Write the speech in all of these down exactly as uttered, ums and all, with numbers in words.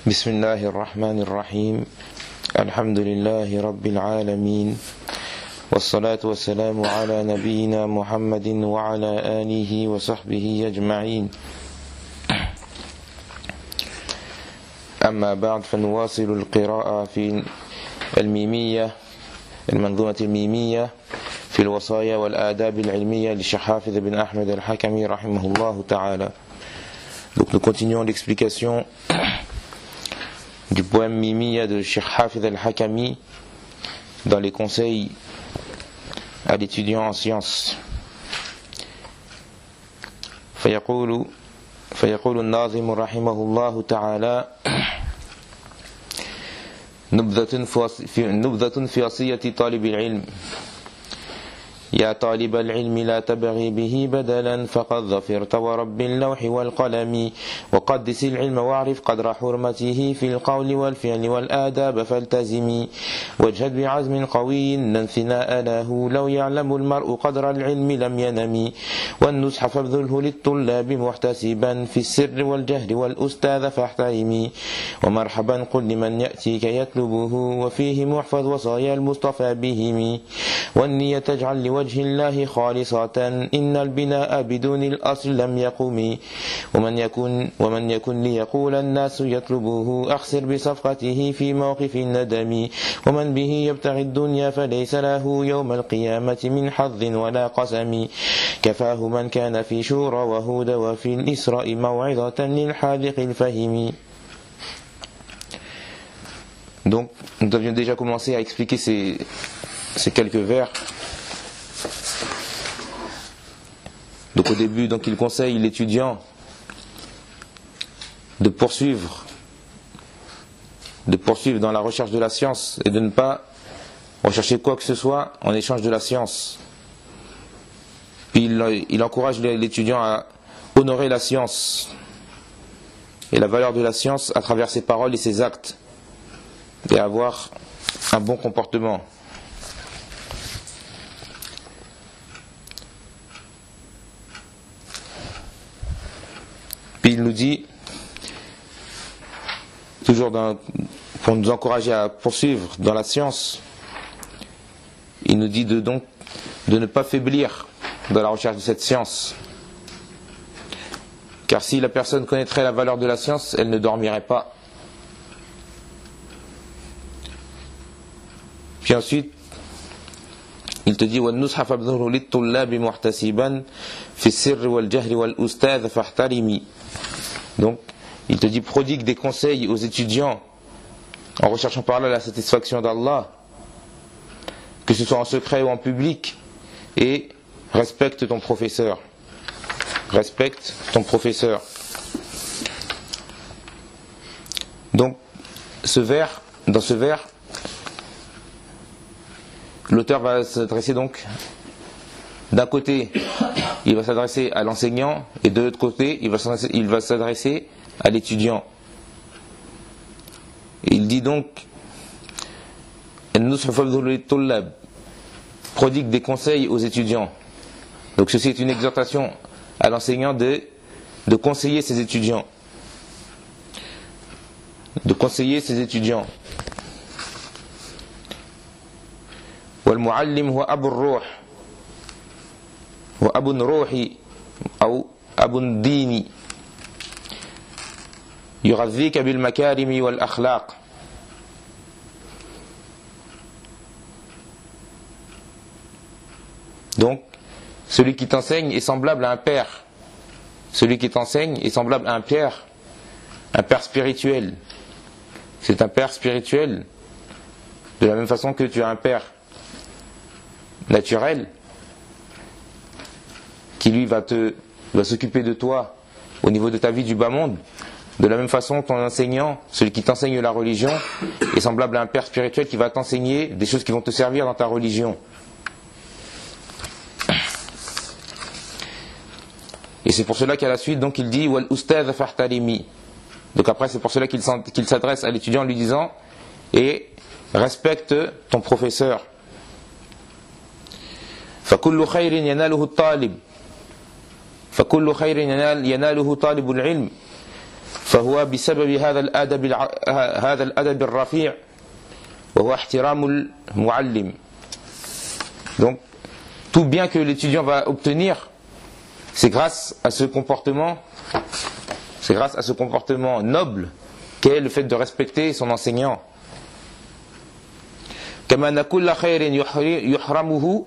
بسم الله الرحمن الرحيم الحمد لله رب العالمين والصلاة والسلام على نبينا محمد وعلى آله وصحبه أجمعين أما بعد فنواصل القراءة في الميمية المنظومة الميمية في الوصايا والآداب العلمية للشيخ حافظ بن أحمد الحكمي رحمه الله تعالى. Donc nous continuons l'explication du poème Mimiya de Cheikh Hafid al-Hakami dans les conseils à l'étudiant en sciences. فيقول فيقول الناظم رحمه الله تعالى نبذة في نبذة في وصية طالب العلم. يا طالب العلم لا تبغي به بدلا فقد ظفرت ورب اللوح والقلم وقدس العلم واعرف قدر حرمته في القول والفعل والآداب فالتزمي واجهد بعزم قوي انثناء له لو يعلم المرء قدر العلم لم ينم والنصح فابذله للطلاب محتسبا في السر والجهر والأستاذ فاحترمي ومرحبا قل لمن يأتيك يطلبه وفيه محفظ وصايا المصطفى بهم والنية تجعل لوجه الله خالصة إن البناء بدون الأصل لم يقم ومن يكن ومن يكن ليقول الناس يطلبه أخسر بصفقته في موقف الندم ومن به يبتغي الدنيا فليس له يوم القيامة من حظ ولا قسم كفاه من كان في شورى وهود وفي الإسراء موعظة للحاذق الفهم. Donc nous avions déjà commencé à expliquer ces, ces quelques vers. Donc au début, donc il conseille l'étudiant de poursuivre, de poursuivre dans la recherche de la science et de ne pas rechercher quoi que ce soit en échange de la science. Puis il, il encourage l'étudiant à honorer la science et la valeur de la science à travers ses paroles et ses actes et à avoir un bon comportement. Puis il nous dit, toujours dans, pour nous encourager à poursuivre dans la science, il nous dit de, donc, de ne pas faiblir dans la recherche de cette science. Car si la personne connaîtrait la valeur de la science, elle ne dormirait pas. Puis ensuite, il te dit وَالنُّصْحَ فَابْذُلْهُ لِلطُّلَّابِ مُحْتَسِبًا فِي السِّرِّ وَالْجَهْرِ وَالْأُسْتَاذِ فَاحْتَرِمِ. Donc, il te dit prodigue des conseils aux étudiants en recherchant par là la satisfaction d'Allah, que ce soit en secret ou en public, et respecte ton professeur. Respecte ton professeur. Donc, ce vers, dans ce vers, l'auteur va s'adresser donc, d'un côté, il va s'adresser à l'enseignant, et de l'autre côté, il va s'adresser, il va s'adresser à l'étudiant. Et il dit donc, prodigue des conseils aux étudiants. Donc ceci est une exhortation à l'enseignant de, de conseiller ses étudiants. De conseiller ses étudiants. والمعلم هو أبو الروح وأبو الروح أو أبو الدين يغذيك بالمكارم والأخلاق. Donc, celui qui t'enseigne est semblable à un père. Celui qui t'enseigne est semblable à un père, un père spirituel. C'est un père spirituel, de la même façon que tu as un père naturel qui lui va te va s'occuper de toi au niveau de ta vie du bas monde. De la même façon, ton enseignant, celui qui t'enseigne la religion, est semblable à un père spirituel qui va t'enseigner des choses qui vont te servir dans ta religion. Et c'est pour cela qu'à la suite, donc il dit wal ustadh fahtarimi. Donc après, c'est pour cela qu'il qu'il s'adresse à l'étudiant en lui disant et respecte ton professeur. فكل خير يناله الطالب فكل خير ينال يناله طالب العلم فهو بسبب هذا الأدب هذا الأدب الرفيع وهو احترام المعلم. Donc tout bien que l'étudiant va obtenir, c'est grâce à ce comportement, c'est grâce à ce comportement noble qu'est le fait de respecter son enseignant. كما أن كل خير يحرمه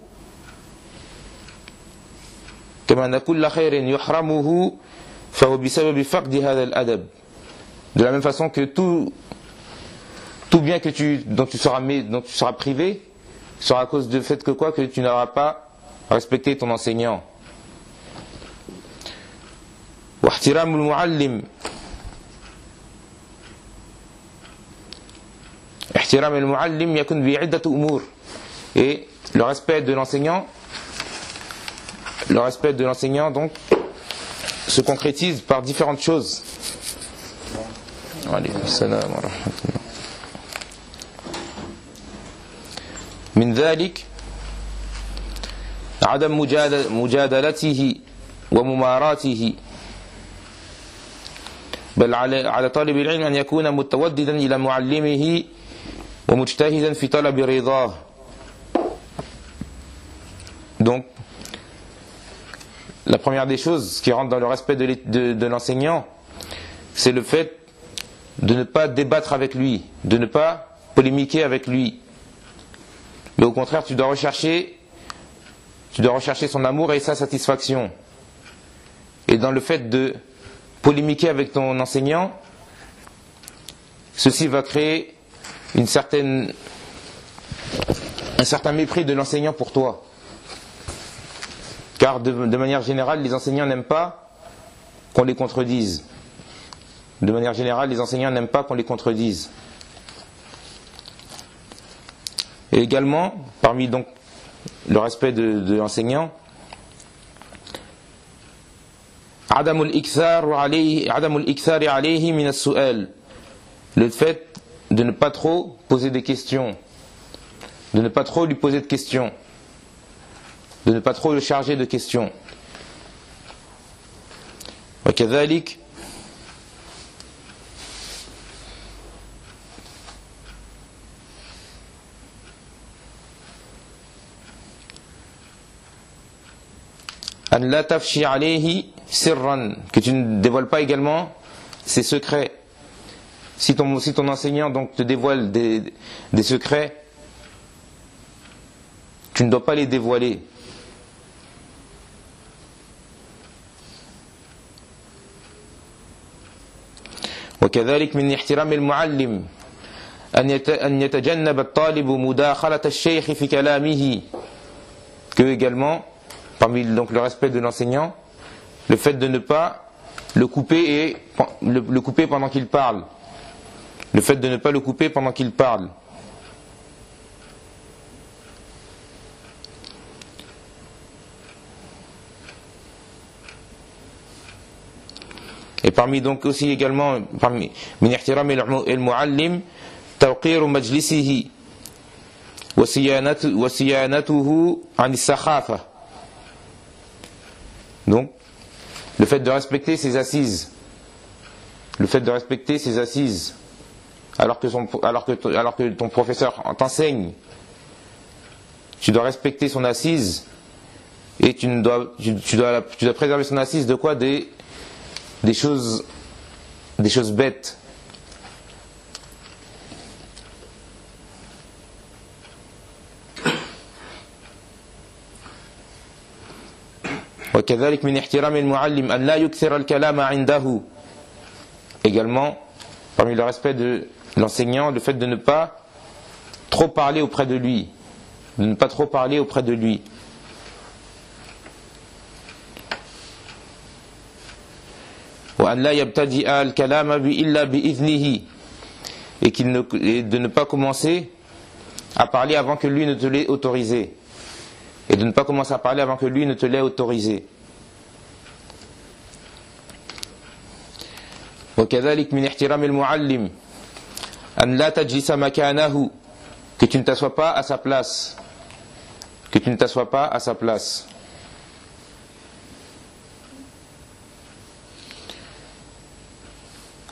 كما أن كل خير يحرمه فهو بسبب فقد هذا الأدب. De la même façon que tout tout bien que tu dont tu seras dont tu seras privé sera à cause du fait que quoi que tu n'auras pas respecté ton enseignant. واحترام المعلم احترام المعلم يكون بعدة أمور. Et le respect de l'enseignant le respect de l'enseignant donc se concrétise par différentes choses. Alaykoum salam wa rahmatullah. من ذلك عدم مجادلته ومماراته، بل على طالب العلم أن يكون متوددا إلى معلمه ومجتهدا في طلب رضاه. Donc la première des choses qui rentre dans le respect de, de, de l'enseignant, c'est le fait de ne pas débattre avec lui, de ne pas polémiquer avec lui. Mais au contraire, tu dois rechercher, tu dois rechercher son amour et sa satisfaction. Et dans le fait de polémiquer avec ton enseignant, ceci va créer une certaine, un certain mépris de l'enseignant pour toi. Car de, de manière générale, les enseignants n'aiment pas qu'on les contredise. De manière générale, les enseignants n'aiment pas qu'on les contredise. Et également, parmi donc le respect de, de l'enseignant, عدم الإكثار عليه عدم الإكثار عليه من السؤال, le fait de ne pas trop poser des questions, de ne pas trop lui poser de questions, de ne pas trop le charger de questions. وكذلك أن لا تفشي عليه سرا, que tu ne dévoiles pas également ses secrets. Si ton, si ton enseignant donc te dévoile des, des secrets, tu ne dois pas les dévoiler. وكذلك من احترام المعلم أن يتجنب الطالب مداخلة الشيخ في كلامه, que également parmi donc le respect de l'enseignant, le fait de ne pas le couper et le, le couper pendant qu'il parle, le fait de ne pas le couper pendant qu'il parle. Et parmi donc aussi également parmi من احترام المعلم توقير مجلسه وصيانته وصيانته عن السخافة. Donc, le fait de respecter ses assises, le fait de respecter ses assises, alors que, son, alors que, alors que ton professeur t'enseigne, tu dois respecter son assise et tu, ne dois, tu, tu, dois, tu dois préserver son assise de quoi? Des, des choses, des choses bêtes. وكذلك من احترام المعلم أن لا يكثر الكلام عنده. Également, parmi le respect de l'enseignant, le fait de ne pas trop parler auprès de lui, de ne pas trop parler auprès de lui. وأن لا يبتدئ الكلام إلا بإذنه, et, qu'il ne, et de ne pas commencer à parler avant que lui ne te l'ait autorisé. Et de ne pas commencer à parler avant que lui ne te l'ait autorisé. وكذلك من احترام المعلم أن لا تجلس مكانه, que tu ne t'assois pas à sa place, que tu ne t'assois pas à sa place.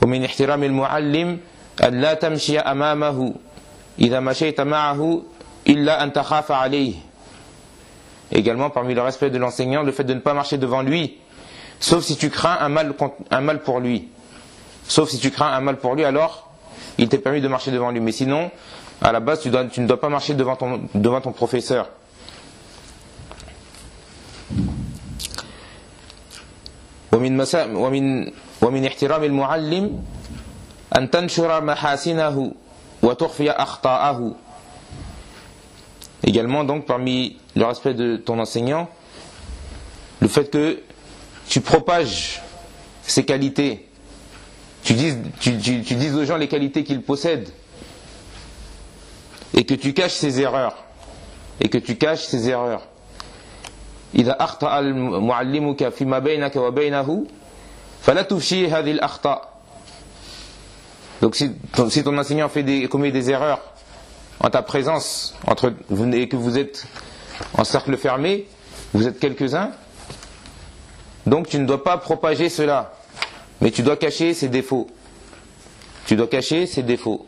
ومن احترام المعلم أن لا تمشي أمامه إذا مشيت معه إلا أن تخاف عليه. Également, parmi le respect de l'enseignant, le fait de ne pas marcher devant lui, sauf si tu crains un mal, un mal pour lui. Sauf si tu crains un mal pour lui, alors il t'est permis de marcher devant lui. Mais sinon, à la base, tu, dois, tu ne dois pas marcher devant ton, devant ton professeur. ومن مسا ومن ومن احترام المعلم أن تنشر محاسنه وتخفي أخطاءه. Également, donc, parmi le respect de ton enseignant, le fait que tu propages ses qualités, tu dises, tu, tu, tu dises aux gens les qualités qu'il possède, et que tu caches ses erreurs, et que tu caches ses erreurs. إذا أخطأ معلمك فيما بينك وبينه فلا تفشي هذه الأخطاء. Donc si ton, si ton enseignant fait des, commet des erreurs en ta présence, entre vous, et que vous êtes en cercle fermé, vous êtes quelques-uns, donc tu ne dois pas propager cela, mais tu dois cacher ses défauts. Tu dois cacher ses défauts.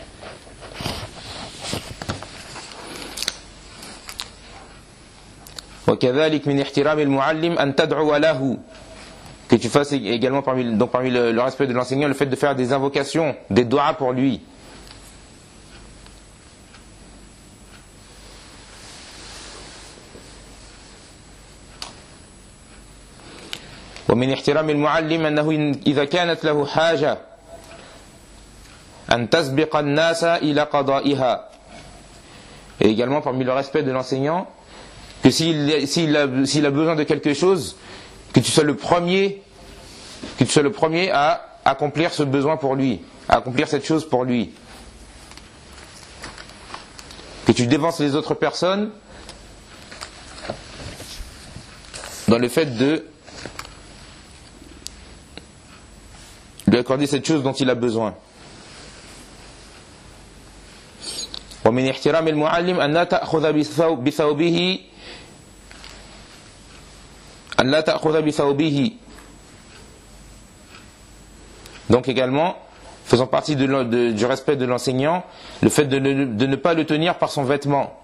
وكذلك من احترام المعلم أن تدعو له, que tu fasses également parmi, donc parmi le, le respect de l'enseignant, le fait de faire des invocations, des doigts pour lui. ومن احترام المعلم أنه إذا كانت له حاجة أن تسبق الناس إلى قضائها. Et également parmi le respect de l'enseignant, que s'il, s'il, a, s'il a besoin de quelque chose, que tu sois le premier, que tu sois le premier à accomplir ce besoin pour lui, à accomplir cette chose pour lui. Que tu dévances les autres personnes dans le fait de lui accorder cette chose dont il a besoin. ومن احترام المعلم أن لا تأخذ بثوبه أن لا تأخذ بثوبه. Donc également, faisant partie de, de, du respect de l'enseignant, le fait de ne, de ne pas le tenir par son vêtement.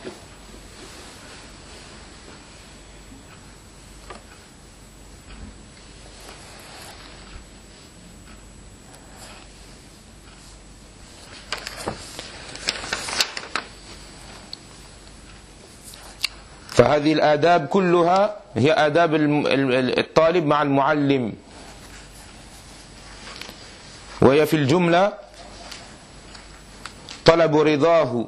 فهذه الآداب كلها هي آداب الطالب مع المعلم، وهي في الجملة طلب رضاه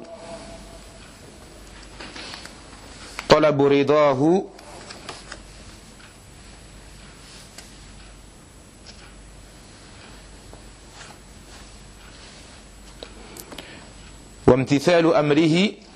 طلب رضاه وامتثال أمره